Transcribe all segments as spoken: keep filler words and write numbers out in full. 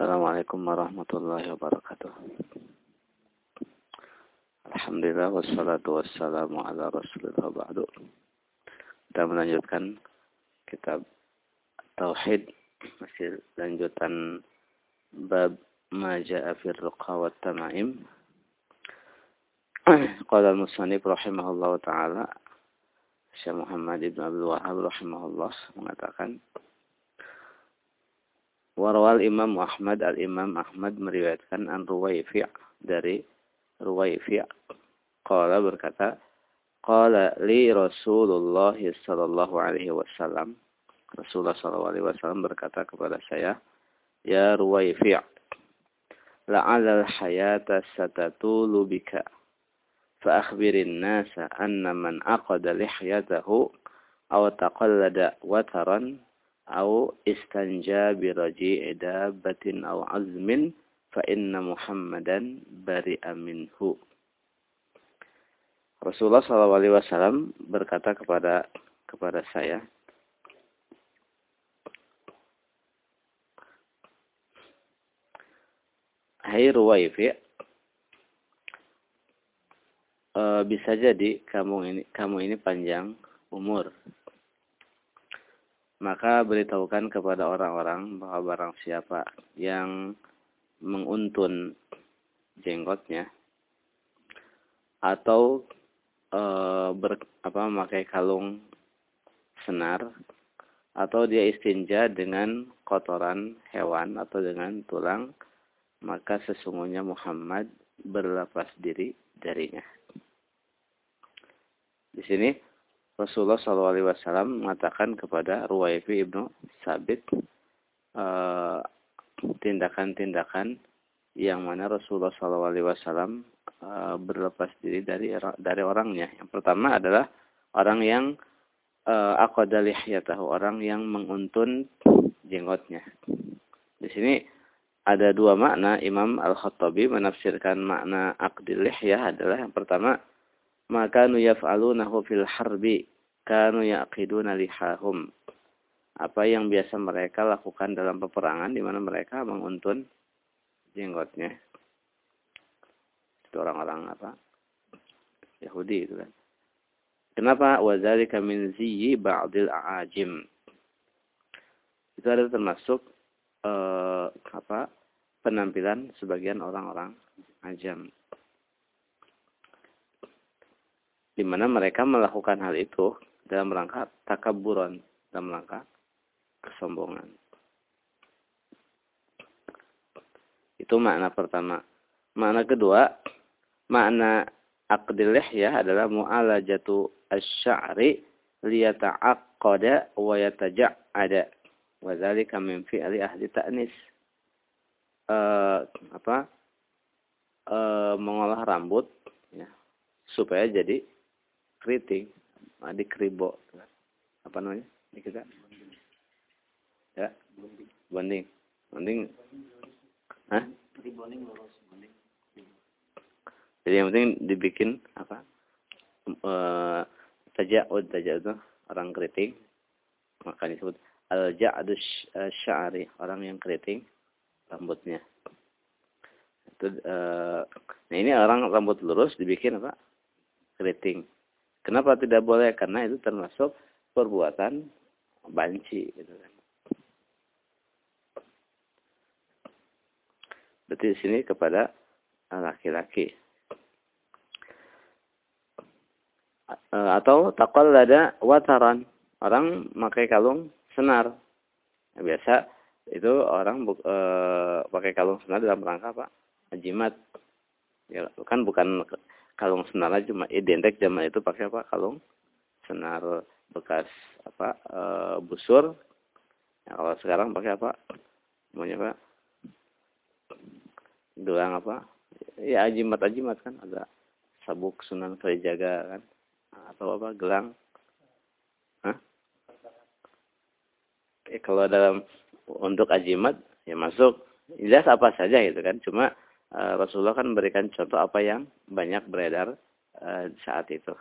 Assalamualaikum warahmatullahi wabarakatuh. Alhamdulillah wassalatu wassalamu ala rasulillah ba'du. Kita melanjutkan kitab Tauhid, masih lanjutan bab ma ja'a fi ruqa wat tamaim. Qala al-musannif rahimahullahu taala, Syekh Muhammad ibn Abdul Wahhab rahimahullah mengatakan, Warawal Imam Ahmad, al-Imam Ahmad meriwayatkan an Ruwayfi' dari Ruwayfi' qala berkata, qala li Rasulullah sallallahu alaihi wasallam, Rasulullah sallallahu alaihi wasallam berkata kepada saya, ya Ruwayfi', la'alal hayata satatulu bika fa akhbirin nasa anna man aqada lihyatahu aw taqallada wataran أو استنجى برجيع دابة أو عزم فإن محمدا برئ منه. Rasulullah shallallahu alaihi wasallam berkata kepada kepada saya, hai Ruwayfi', e, bisa jadi kamu ini kamu ini panjang umur. Maka beritahukan kepada orang-orang bahwa barang siapa yang menguntun jenggotnya atau e, ber, apa, memakai kalung senar atau dia istinja dengan kotoran hewan atau dengan tulang, maka sesungguhnya Muhammad berlepas diri darinya. Di sini Rasulullah shallallahu alaihi wasallam mengatakan kepada Ruwayfi ibnu Sabit tindakan-tindakan uh, yang mana Rasulullah shallallahu alaihi wasallam uh, berlepas diri dari dari orangnya. Yang pertama adalah orang yang uh, aqada lihyatahu, orang yang menguntun jenggotnya. Di sini ada dua makna. Imam Al-Khattabi menafsirkan makna aqdil lihyah adalah yang pertama, maka nu yaf'alunahu fil harbi kanu yaqiduna lihahum. Apa yang biasa mereka lakukan dalam peperangan, di mana mereka menguntun jenggotnya. Itu orang-orang apa? Yahudi itu kan. Kenapa? Wa dzalika min ziyyi ba'dil a'ajim. Itu ada termasuk eh, apa? penampilan sebagian orang-orang ajam. Di mana mereka melakukan hal itu dalam rangka takabburan, dalam rangka kesombongan. Itu makna pertama. Makna kedua, makna aqdil lihyah adalah mu'alajatu asy-sya'ri liyata'aqqada wa yataja'ada. Wa dzalika min fi'li ahli ta'nis. Uh, apa? Uh, mengolah rambut ya, supaya jadi keriting, di kribo, apa namanya? Ini kita, ya, bonding, bonding, hah? Jadi yang penting dibikin apa? Uh, taja'ud, taja'ud itu orang keriting, maka disebut al-ja'du sya'ari, orang yang keriting rambutnya. Itu, uh, nah ini orang rambut lurus dibikin apa? Keriting. Kenapa tidak boleh? Karena itu termasuk perbuatan banci. Gitu kan. Berarti di sini kepada laki-laki. Atau taqallada wataran. Orang pakai kalung senar. Nah, biasa itu orang e, pakai kalung senar dalam rangka apa? Jimat. Ya, kan bukan kalung senar aja, cuma identik zaman itu pakai apa? Kalung senar bekas apa? E, busur. Ya, kalau sekarang pakai apa? Namanya apa? Gelang apa? Ya ajimat-ajimat kan, ada sabuk Sunan Kalijaga kan, atau apa? Gelang. Hah? Eh, kalau dalam untuk ajimat ya masuk jelas apa saja gitu kan, cuma Uh, Rasulullah kan memberikan contoh apa yang banyak beredar uh, saat itu.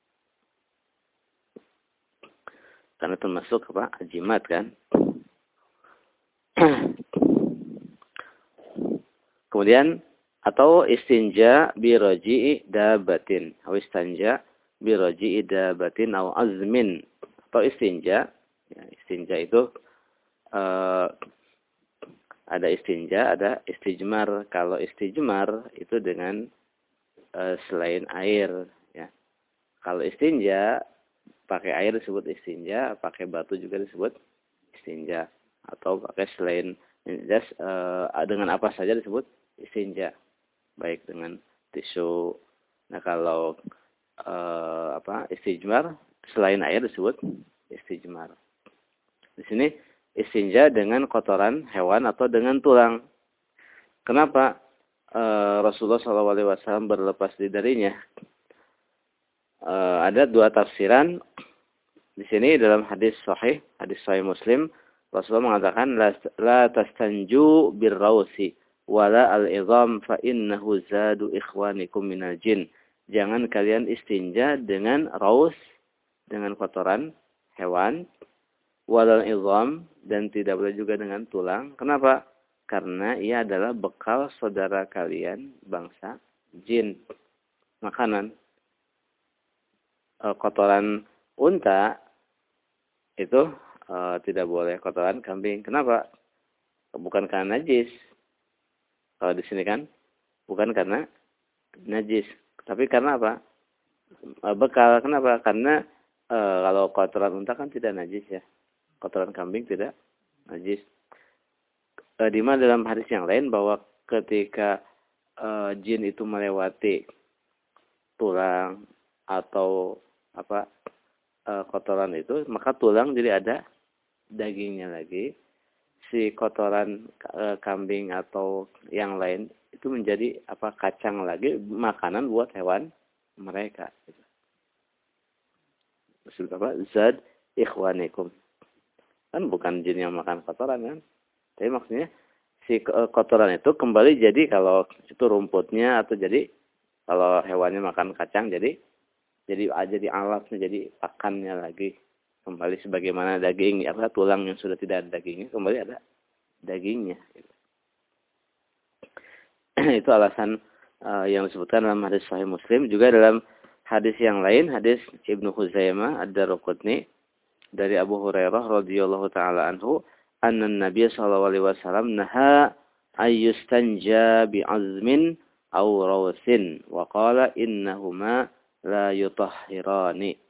Karena termasuk apa? Ajimat kan. Kemudian atau istinja bi raji'i dabatin. Atau istinja bi raji'i dabatin atau azmin. Atau istinja. Ya, istinja itu uh, ada istinja, ada istijmar. Kalau istijmar itu dengan uh, selain air. Ya. Kalau istinja pakai air disebut istinja, pakai batu juga disebut istinja. Atau pakai selain jas, uh, dengan apa saja disebut istinja. Baik dengan tisu. Nah kalau uh, apa istijmar selain air disebut istijmar. Di sini istinja dengan kotoran hewan atau dengan tulang. Kenapa uh, Rasulullah shallallahu alaihi wasallam berlepas diri darinya? Uh, ada dua tafsiran. Di sini dalam hadis sahih, hadis sahih Muslim, Rasulullah mengatakan la, la tastanju birrausi wala al-idham fa innahu zadu ikhwanikum minal jin. Jangan kalian istinja dengan raus, dengan kotoran hewan, wala al-idham, dan tidak boleh juga dengan tulang. Kenapa? Karena ia adalah bekal saudara kalian bangsa jin. Makanan. E, kotoran unta itu e, tidak boleh, kotoran kambing. Kenapa? Bukan karena najis. Kalau di sini kan bukan karena najis, tapi karena apa? E, bekal. Kenapa? Karena e, kalau kotoran unta kan tidak najis ya. Kotoran kambing tidak najis. E, di mana dalam hadis yang lain bahwa ketika e, jin itu melewati tulang atau apa e, kotoran itu, maka tulang jadi ada dagingnya lagi. Si kotoran e, kambing atau yang lain itu menjadi apa kacang lagi, makanan buat hewan mereka. Maksud apa? Zad ikhwanikum. Kan bukan jin yang makan kotoran kan? Tapi maksudnya si kotoran itu kembali jadi kalau itu rumputnya atau jadi kalau hewannya makan kacang jadi jadi jadi alatnya, jadi pakannya lagi. Kembali sebagaimana daging, apa tulang yang sudah tidak ada dagingnya, kembali ada dagingnya. Itu alasan uh, yang disebutkan dalam hadis Sahih Muslim. Juga dalam hadis yang lain, hadis Ibnu Khuzaimah ad-Darqutni dari Abu Hurairah radhiyallahu taala anhu, anna Nabi sallallahu alaihi wasallam naha ayyustanja bi'azmin aw rawsin wa qala innahuma la yutahhirani.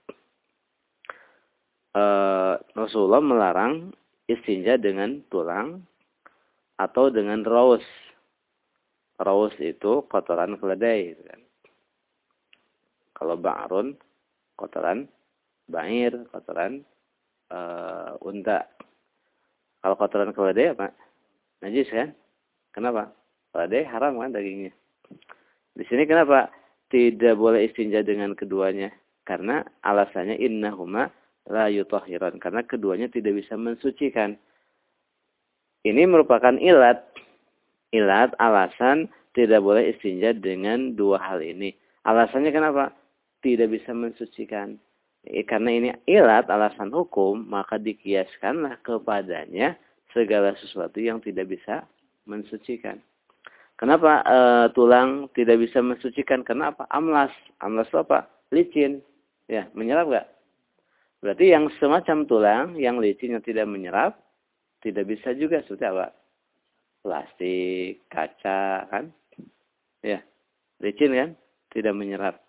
Uh, Rasulullah melarang istinja dengan tulang atau dengan raus. Raus itu kotoran keledai. Kan? Kalau ba'run, kotoran ba'ir, kotoran uh, unta. Kalau kotoran keledai apa? Najis kan? Kenapa? Keledai haram kan dagingnya. Di sini kenapa tidak boleh istinja dengan keduanya? Karena alasannya innahuma la yutahhiran, karena keduanya tidak bisa mensucikan. Ini merupakan ilat. Ilat alasan tidak boleh istinja dengan dua hal ini. Alasannya kenapa? Tidak bisa mensucikan. E, karena ini ilat alasan hukum, maka dikiaskanlah kepadanya segala sesuatu yang tidak bisa mensucikan. Kenapa e, tulang tidak bisa mensucikan? Karena apa? Amlas. Amlas itu apa? Licin. Ya, menyerap nggak? Berarti yang semacam tulang, yang licin yang tidak menyerap, tidak bisa juga. Seperti apa? Plastik, kaca, kan? Ya, licin kan? Tidak menyerap.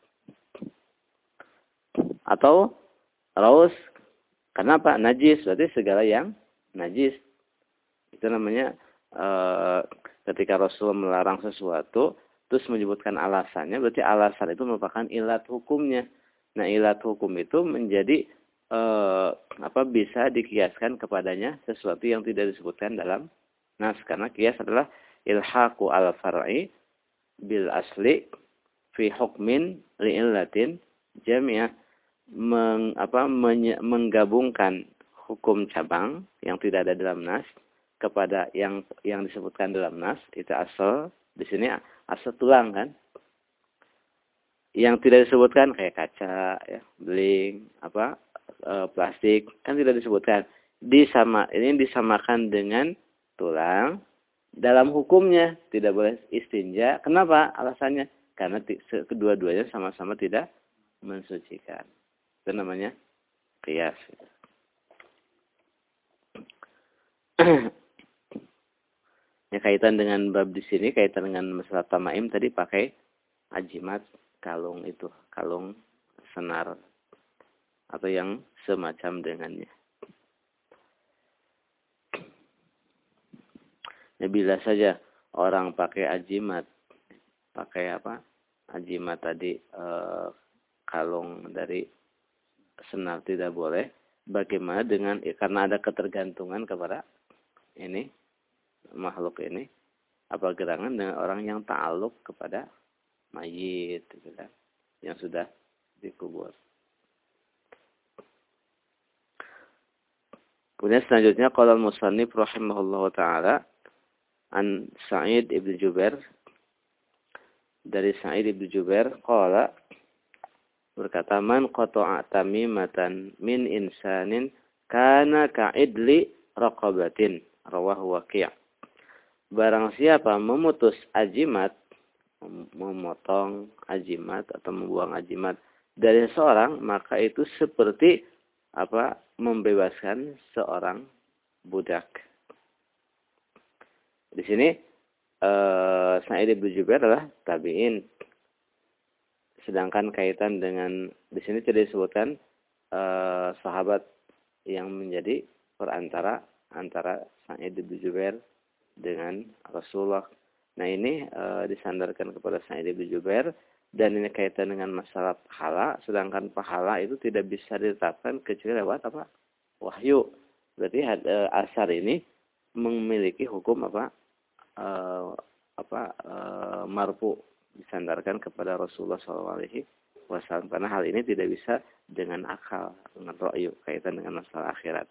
Atau raus. Kenapa? Najis. Berarti segala yang najis. Itu namanya e, ketika Rasul melarang sesuatu, terus menyebutkan alasannya, berarti alasan itu merupakan ilat hukumnya. Nah, ilat hukum itu menjadi Eh, apa bisa dikiaskan kepadanya sesuatu yang tidak disebutkan dalam nas, karena kias adalah ilhaqu al far'i bil asli fi hukmin li'illatin jami'ah, meng, apa menye, menggabungkan hukum cabang yang tidak ada dalam nas kepada yang yang disebutkan dalam nas. Itu asal di sini asal tulang kan, yang tidak disebutkan kayak kaca ya, beling, apa e, plastik kan tidak disebutkan. Disama ini disamakan dengan tulang, dalam hukumnya tidak boleh istinja. Kenapa? Alasannya karena kedua-duanya sama-sama tidak mensucikan. Itu namanya qiyas. Ya, kaitan dengan bab di sini, kaitan dengan masalah tamaim tadi pakai ajimat, kalung itu, kalung senar atau yang semacam dengannya. Ya, bila saja orang pakai ajimat, pakai apa? Ajimat tadi e, kalung dari senar tidak boleh. Bagaimana dengan karena ada ketergantungan kepada ini makhluk ini, apa gerangan dengan orang yang ta'aluk kepada mayit gitu kan, yang sudah dikubur. Kemudian selanjutnya qala al-musannif rahimahullahu taala an Sa'id ibn Jubair, dari Sa'id ibn Jubair qala, berkata, man qata'a tamimatan min insanin kana ka'idli raqabatin, rawahu Waqi'. Barang siapa memutus ajimat, memotong ajimat atau membuang ajimat dari seorang, maka itu seperti apa? Membebaskan seorang budak. Di sini eh, Sa'id bin Jubair adalah tabi'in. Sedangkan kaitan dengan di sini tidak disebutkan eh, sahabat yang menjadi perantara antara Sa'id bin Jubair dengan Rasulullah. Nah, ini e, disandarkan kepada Sa'id bin Jubair, dan ini kaitan dengan masalah pahala, sedangkan pahala itu tidak bisa ditetapkan kecuali lewat apa? Wahyu. Berarti e, asar ini memiliki hukum apa? E, apa e, marfu, disandarkan kepada Rasulullah shallallahu alaihi wasallam, karena hal ini tidak bisa dengan akal, dengan ra'yu, kaitan dengan masalah akhirat.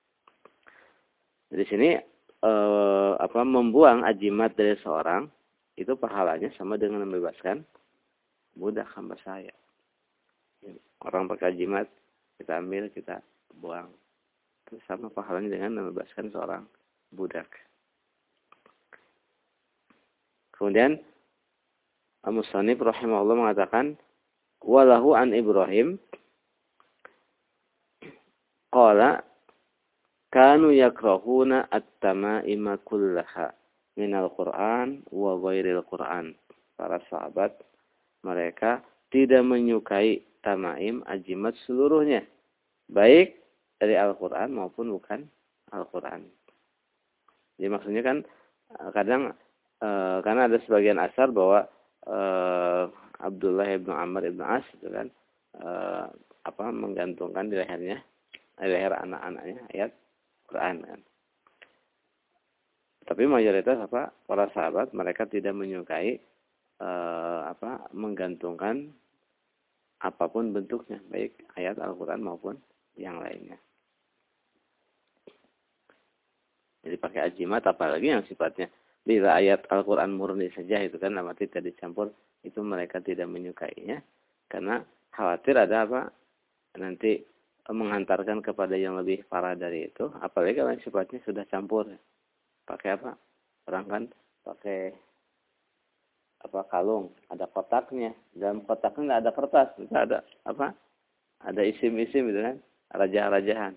Di sini Eh, apa membuang ajimat dari seorang itu pahalanya sama dengan membebaskan budak hamba saya. Orang pakai ajimat, kita ambil, kita buang. Itu sama pahalanya dengan membebaskan seorang budak. Kemudian Al-Musannif rahimahullah mengatakan, walahu an Ibrahim qala kanu yakrahuna at-tama'ima kullaha minal Qur'an wa ghairil Qur'an. Para sahabat mereka tidak menyukai tamaim, ajimat seluruhnya, baik dari Al-Qur'an maupun bukan Al-Qur'an. Jadi maksudnya kan kadang e, karena ada sebagian asar bahwa e, Abdullah ibn Amr ibn As itu kan e, apa menggantungkan di lehernya, di leher anak-anaknya ayat Quran kan. Tapi mayoritas apa para sahabat mereka tidak menyukai eh, apa menggantungkan apapun bentuknya, baik ayat Al-Quran maupun yang lainnya. Jadi pakai ajimat, apalagi yang sifatnya bila ayat Al-Quran murni saja itu kan nama tidak dicampur, itu mereka tidak menyukainya karena khawatir ada apa nanti menghantarkan kepada yang lebih parah dari itu, apalagi kalau sifatnya sudah campur. Pakai apa? Orang kan pakai apa kalung, ada kotaknya. Dalam kotaknya nggak ada kertas, nggak ada apa? Ada isim-isim gitu kan, raja-rajahan.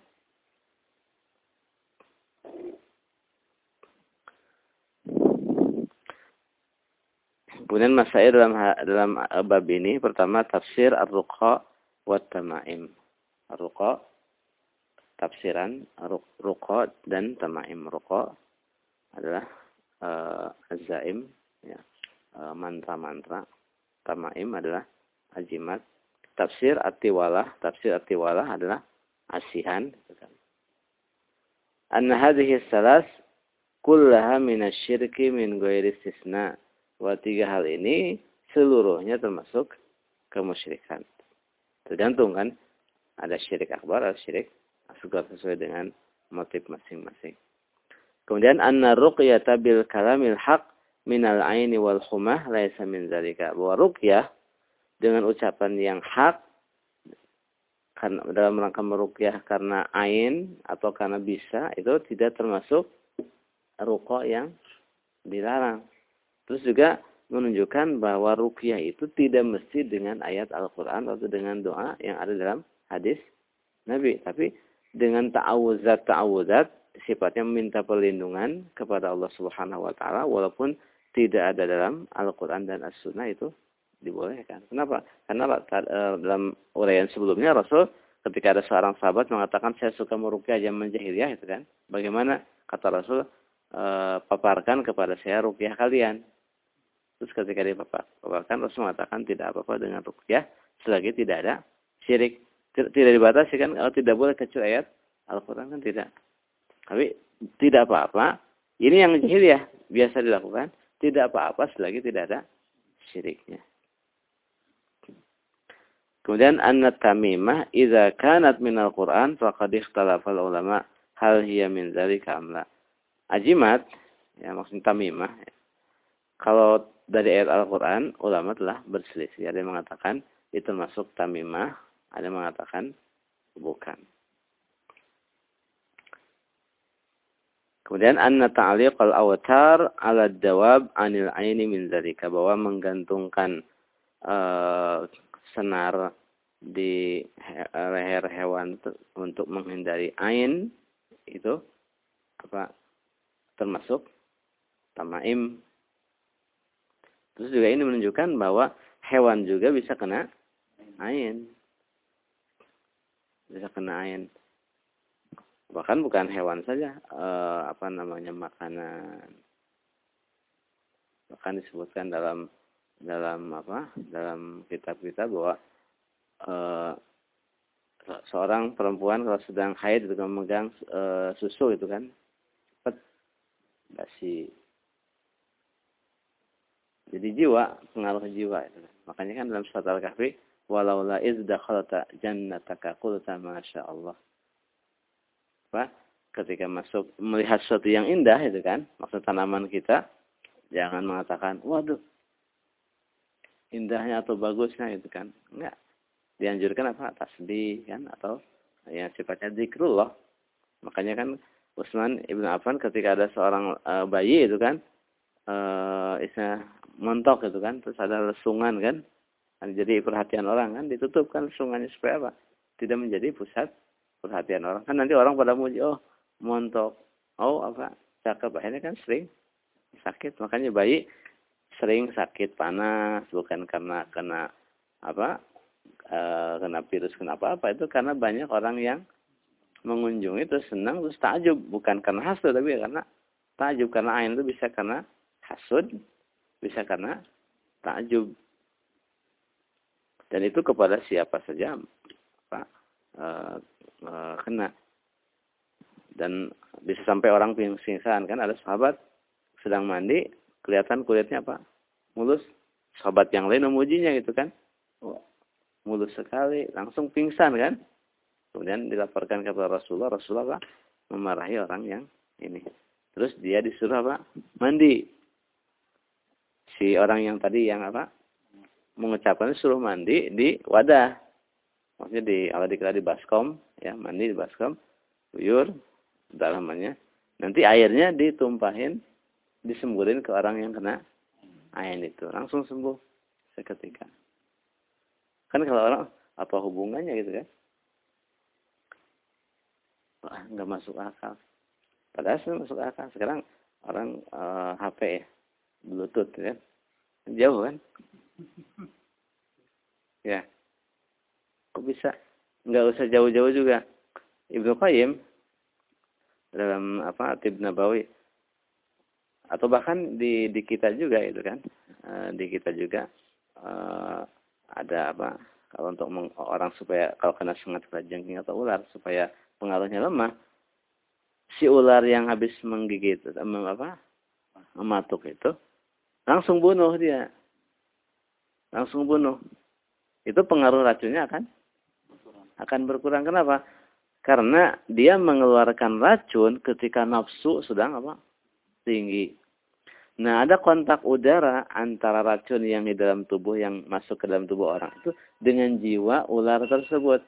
Kemudian masail dalam dalam bab ini, pertama tafsir ar-ruqa wa tamaim. Ruqa, tafsiran ruqa dan tamaim. Ruqa adalah uh, azaim, ya, uh, mantra-mantra. Tamaim adalah ajimat. Tafsir atiwalah, tafsir atiwalah adalah asihan. Anna hadhihi salas kullaha minasyirki min ghairi istisna. Wa tiga hal ini seluruhnya termasuk kemusyrikan. Tergantung kan? Ada syirik akbar, ada syirik asghar sesuai dengan motif masing-masing. Kemudian anna ruqyata bil kalamil haq minal aini wal khumah laisa min zalika. Bahwa ruqyah dengan ucapan yang hak karena dalam rangka meruqyah karena ain atau karena bisa, itu tidak termasuk ruqa yang dilarang. Terus juga menunjukkan bahwa ruqyah itu tidak mesti dengan ayat Al-Quran atau dengan doa yang ada dalam hadis Nabi. Tapi dengan ta'awudzat-ta'awudzat sifatnya meminta perlindungan kepada Allah Subhanahu wa taala walaupun tidak ada dalam Al-Quran dan As-Sunnah itu dibolehkan. Kenapa? Karena dalam uraian sebelumnya Rasul ketika ada seorang sahabat mengatakan saya suka meruqyah zaman jahiliyah itu kan. Bagaimana kata Rasul e, paparkan kepada saya ruqyah kalian. Terus ketika dia paparkan Rasul mengatakan tidak apa-apa dengan ruqyah selagi tidak ada syirik. Tidak dibatasi kan kalau tidak boleh kecuali ayat Al-Quran kan tidak. Tapi tidak apa-apa. Ini yang jahiliyah biasa dilakukan. Tidak apa-apa selagi tidak ada syiriknya. Kemudian annat tamimah idza kanat minal Qur'an faqad ikhtalafa ulama hal hiya min dzalika am la. Ajimat ya maksudnya tamimah. Ya. Kalau dari ayat Al-Qur'an ulama telah berselisih. Ada yang mengatakan itu masuk tamimah, ada yang mengatakan bukan. Kemudian anna ta'liq al-awtar 'ala ad-dawab 'anil 'aini min dzalika bahwa menggantungkan uh, senar di leher hewan untuk menghindari ain itu apa termasuk tamaim. Terus juga ini menunjukkan bahwa hewan juga bisa kena ain. Bisa kena ain. Bahkan bukan hewan saja, eh, apa namanya makanan. Bahkan disebutkan dalam dalam apa? Dalam kitab-kitab bahwa eh, seorang perempuan kalau sedang haid itu memegang eh, susu itu kan, cepat basi. Jadi jiwa, pengaruh jiwa itu kan. Makanya kan dalam surat Al-Kahfi, walaula iz dakhalta jannataka qulta masya Allah. Apa? Ketika masuk melihat sesuatu yang indah itu kan, maksud tanaman kita, jangan mengatakan, waduh, indahnya atau bagusnya itu kan. Enggak. Dianjurkan apa? Tasbih kan atau yang sifatnya zikrullah. Makanya kan Utsman Ibn Affan ketika ada seorang uh, bayi itu kan, uh, istilahnya montok itu kan, terus ada lesungan kan, jadi perhatian orang kan, ditutup kan lesungannya supaya apa? Tidak menjadi pusat perhatian orang. Kan nanti orang pada muji, oh montok, oh apa, cakep, akhirnya kan sering sakit. Makanya bayi sering sakit panas, bukan karena kena apa, e, kena virus, kena apa-apa, itu karena banyak orang yang mengunjungi terus senang, terus takjub, bukan karena hasud, tapi karena takjub, karena ain itu bisa karena hasud, bisa karena takjub. Dan itu kepada siapa saja Pak e, e, kena. Dan bisa sampai orang pingsan kan, ada sahabat sedang mandi, kelihatan kulitnya apa? Mulus. Sahabat yang lain memujinya gitu kan. Oh, mulus sekali, langsung pingsan kan. Kemudian dilaporkan kepada Rasulullah, Rasulullah memarahi orang yang ini. Terus dia disuruh apa? Mandi. Si orang yang tadi yang apa? Mengucapkan suruh mandi di wadah. Maksudnya di kalau dikira di baskom, ya mandi di baskom, buyur dalamannya. Nanti airnya ditumpahin, disemburin ke orang yang kena air itu, langsung sembuh seketika. Kan kalau orang apa hubungannya gitu kan? Wah, nggak masuk akal. Padahal sebenarnya masuk akal. Sekarang orang uh, H P ya, Bluetooth kan, jauh kan? Ya, kok bisa? Nggak usah jauh-jauh juga. Ibnu Qayyim dalam apa Atib Nabawi atau bahkan di di kita juga itu kan, e, di kita juga e, ada apa kalau untuk meng, orang supaya kalau kena sengat kalajengking atau ular supaya pengaruhnya lemah, si ular yang habis menggigit mem, apa mematuk itu langsung bunuh dia, langsung bunuh. Itu pengaruh racunnya akan akan berkurang. Kenapa? Karena dia mengeluarkan racun ketika nafsu sedang apa? Tinggi. Nah, ada kontak udara antara racun yang di dalam tubuh yang masuk ke dalam tubuh orang itu dengan jiwa ular tersebut.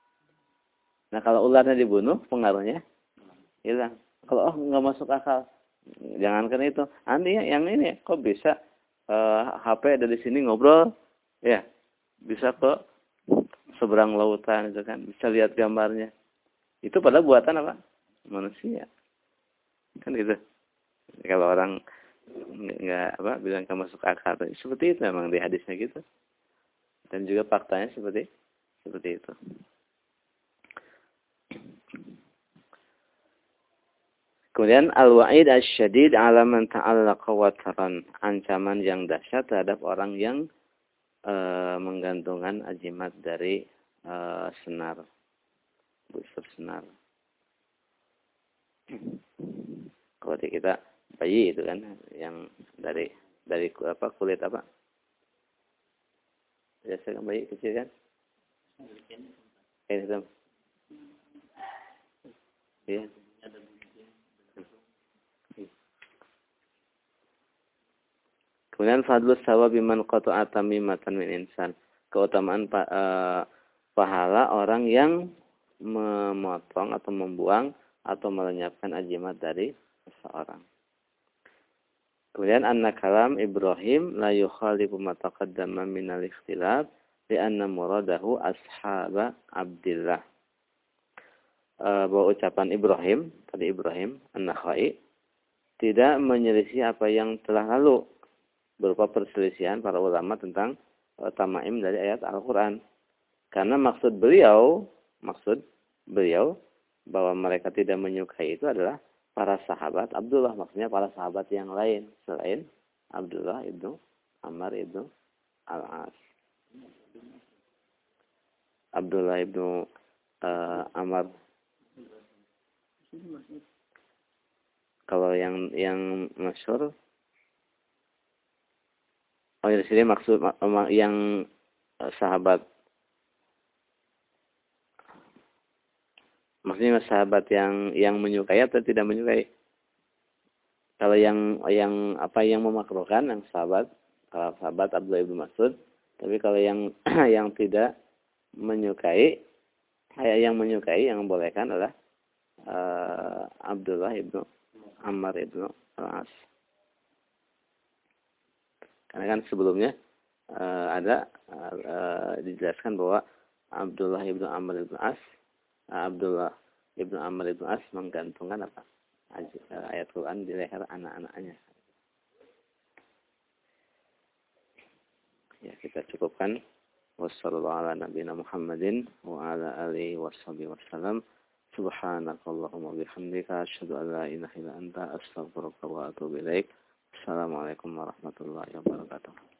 Nah, kalau ularnya dibunuh, pengaruhnya hilang. Kalau oh nggak masuk akal, Jangankan itu, Andi yang ini kok bisa uh, H P ada di sini ngobrol, ya bisa ke seberang lautan itu kan, bisa lihat gambarnya. Itu pada buatan apa? Manusia. Kan gitu. Kalau orang nggak apa bilang kamu masuk akal, seperti itu memang di hadisnya gitu. Dan juga faktanya seperti seperti itu. Kemudian al-wa'id asy-syadid 'ala man ta'allaqa wataran, ancaman yang dahsyat terhadap orang yang e, menggantungkan ajimat dari e, senar, busur senar. Kalau kita bayi itu kan yang dari dari apa kulit apa? Biasa kan bayi kecil kan? Kain hitam. Iya. Kemudian fadlus sawabi man qata'a tamimatan min insan. Keutamaan pa, e, pahala orang yang memotong atau membuang atau melenyapkan ajimat dari seseorang. Kemudian anna kalam Ibrahim la yukhalifu ma taqaddama min al-ikhtilaf li'anna muradahu ashaba Abdillah. E, bahwa ucapan Ibrahim, tadi Ibrahim An-Nakhai, tidak menyelisih apa yang telah lalu berupa perselisihan para ulama tentang e, tamaim dari ayat Al-Quran. Karena maksud beliau, maksud beliau bahwa mereka tidak menyukai itu adalah para sahabat Abdullah, maksudnya para sahabat yang lain selain Abdullah ibnu Amr ibnu Al-As. Abdullah ibnu uh, Amr. Kalau yang yang masyhur, oh di sini maksud yang sahabat, maksudnya sahabat yang yang menyukai atau tidak menyukai. Kalau yang yang apa yang memakruhkan yang sahabat, kalau sahabat Abdullah ibnu Mas'ud, tapi kalau yang yang tidak menyukai, yang menyukai yang membolehkan adalah uh, Abdullah ibnu Amr ibnu Al-As. Karena kan sebelumnya uh, ada uh, dijelaskan bahwa Abdullah ibnu Amr ibnu As, uh, Abdullah ibnu Amr ibnu As menggantungkan apa? Ayat Quran di leher anak-anaknya. Ya, kita cukupkan. Wassallallahu ala nabiyina Muhammadin wa ala alihi washabihi wasallam. Subhanakallahumma bihamdika asyhadu an la ilaha illa anta astaghfiruka wa atubu ilaik. Assalamualaikum warahmatullahi wabarakatuh.